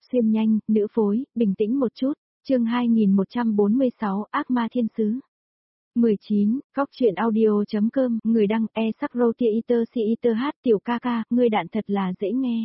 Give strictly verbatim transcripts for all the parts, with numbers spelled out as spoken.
xuyên nhanh, nữ phối, bình tĩnh một chút, chương hai nghìn một trăm bốn mươi sáu, ác ma thiên sứ. mười chín, góc truyện audio.com, người đăng, e sắc rô tia iter si iter hát tiểu ca ca, người đạn thật là dễ nghe.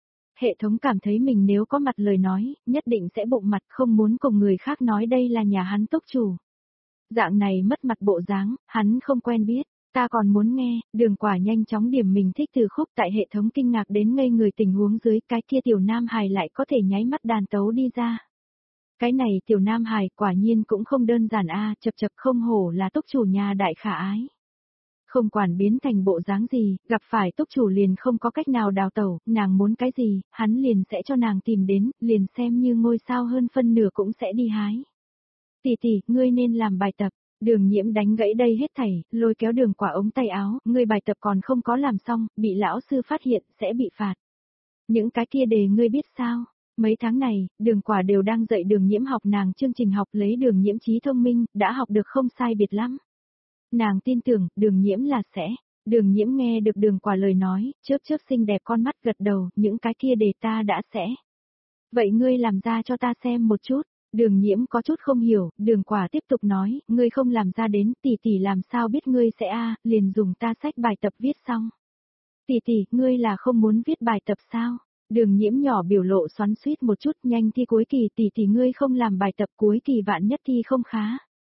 Hệ thống cảm thấy mình nếu có mặt lời nói, nhất định sẽ bụng mặt không muốn cùng người khác nói đây là nhà hắn túc chủ. Dạng này mất mặt bộ dáng, hắn không quen biết, ta còn muốn nghe, Đường Quả nhanh chóng điểm mình thích từ khúc tại hệ thống kinh ngạc đến ngây người tình huống dưới cái kia tiểu nam hài lại có thể nháy mắt đàn tấu đi ra. Cái này tiểu nam hài quả nhiên cũng không đơn giản a, chập chập không hổ là túc chủ nhà đại khả ái. Không quản biến thành bộ dáng gì, gặp phải túc chủ liền không có cách nào đào tẩu, nàng muốn cái gì, hắn liền sẽ cho nàng tìm đến, liền xem như ngôi sao hơn phân nửa cũng sẽ đi hái. Tỷ tỷ, ngươi nên làm bài tập. Đường Nhiễm đánh gãy đây hết thảy, lôi kéo Đường Quả ống tay áo, ngươi bài tập còn không có làm xong, bị lão sư phát hiện, sẽ bị phạt. Những cái kia đề ngươi biết sao? Mấy tháng này, Đường Quả đều đang dạy Đường Nhiễm học nàng chương trình học lấy Đường Nhiễm trí thông minh, đã học được không sai biệt lắm. Nàng tin tưởng, Đường Nhiễm là sẽ. Đường Nhiễm nghe được Đường Quả lời nói, chớp chớp xinh đẹp con mắt gật đầu, những cái kia đề ta đã sẽ. Vậy ngươi làm ra cho ta xem một chút. Đường Nhiễm có chút không hiểu, Đường Quả tiếp tục nói, ngươi không làm ra đến, tỷ tỷ làm sao biết ngươi sẽ a, liền dùng ta sách bài tập viết xong. Tỷ tỷ, ngươi là không muốn viết bài tập sao? Đường Nhiễm nhỏ biểu lộ xoắn xuýt một chút, nhanh thi cuối kỳ, tỷ tỷ ngươi không làm bài tập cuối kỳ vạn nhất thi không khá.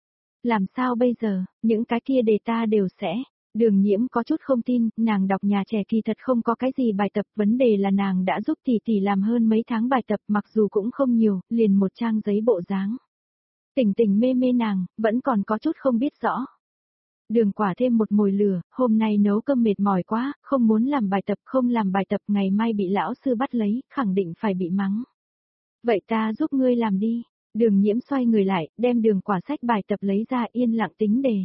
Làm sao bây giờ, những cái kia đề ta đều sẽ. Đường Nhiễm có chút không tin, nàng đọc nhà trẻ kỳ thật không có cái gì bài tập, vấn đề là nàng đã giúp tỷ tỷ làm hơn mấy tháng bài tập mặc dù cũng không nhiều, liền một trang giấy bộ dáng. Tỉnh tỉnh mê mê nàng, vẫn còn có chút không biết rõ. Đường Quả thêm một mồi lửa, hôm nay nấu cơm mệt mỏi quá, không muốn làm bài tập, không làm bài tập ngày mai bị lão sư bắt lấy, khẳng định phải bị mắng. Vậy ta giúp ngươi làm đi. Đường Nhiễm xoay người lại, đem Đường Quả sách bài tập lấy ra yên lặng tính đề.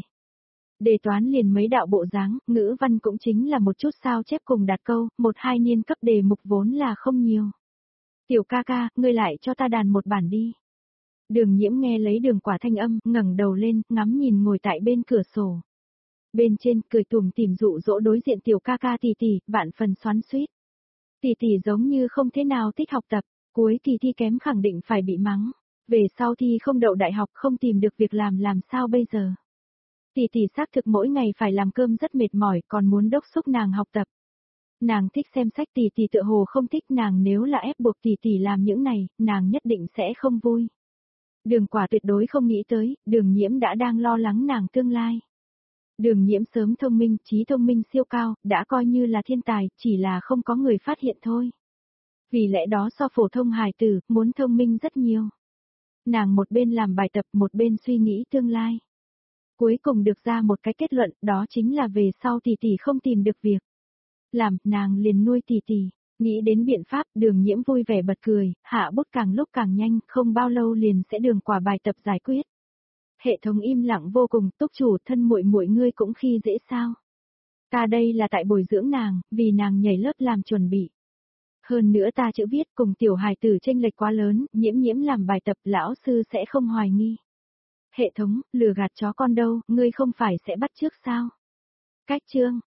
Đề toán liền mấy đạo bộ dáng, ngữ văn cũng chính là một chút sao chép cùng đặt câu, một hai niên cấp đề mục vốn là không nhiều. Tiểu ca ca, ngươi lại cho ta đàn một bản đi. Đường Nhiễm nghe lấy Đường Quả thanh âm, ngẩng đầu lên, ngắm nhìn ngồi tại bên cửa sổ. Bên trên, cười tủm tỉm dụ dỗ đối diện tiểu ca ca tỷ tỷ, vạn phần xoắn xuýt. Tỷ tỷ giống như không thế nào thích học tập, cuối kỳ thi kém khẳng định phải bị mắng. Về sau thi không đậu đại học không tìm được việc làm làm sao bây giờ. Tỷ tỷ xác thực mỗi ngày phải làm cơm rất mệt mỏi còn muốn đốc thúc nàng học tập. Nàng thích xem sách tỷ tỷ tựa hồ không thích nàng nếu là ép buộc tỷ tỷ làm những này, nàng nhất định sẽ không vui. Đường Quả tuyệt đối không nghĩ tới, Đường Nhiễm đã đang lo lắng nàng tương lai. Đường Nhiễm sớm thông minh, trí thông minh siêu cao, đã coi như là thiên tài, chỉ là không có người phát hiện thôi. Vì lẽ đó so phổ thông hài tử, muốn thông minh rất nhiều. Nàng một bên làm bài tập một bên suy nghĩ tương lai. Cuối cùng được ra một cái kết luận, đó chính là về sau tỷ tỷ không tìm được việc. Làm, nàng liền nuôi tỷ tỷ, nghĩ đến biện pháp, Đường Nhiễm vui vẻ bật cười, hạ bút càng lúc càng nhanh, không bao lâu liền sẽ Đường Quả bài tập giải quyết. Hệ thống im lặng vô cùng, túc chủ thân muội muội ngươi cũng khi dễ sao. Ta đây là tại bồi dưỡng nàng, vì nàng nhảy lớp làm chuẩn bị. Hơn nữa ta chữ viết cùng tiểu hài tử chênh lệch quá lớn, Nhiễm Nhiễm làm bài tập lão sư sẽ không hoài nghi. Hệ thống, lừa gạt chó con đâu, ngươi không phải sẽ bắt chước sao? Cách chương,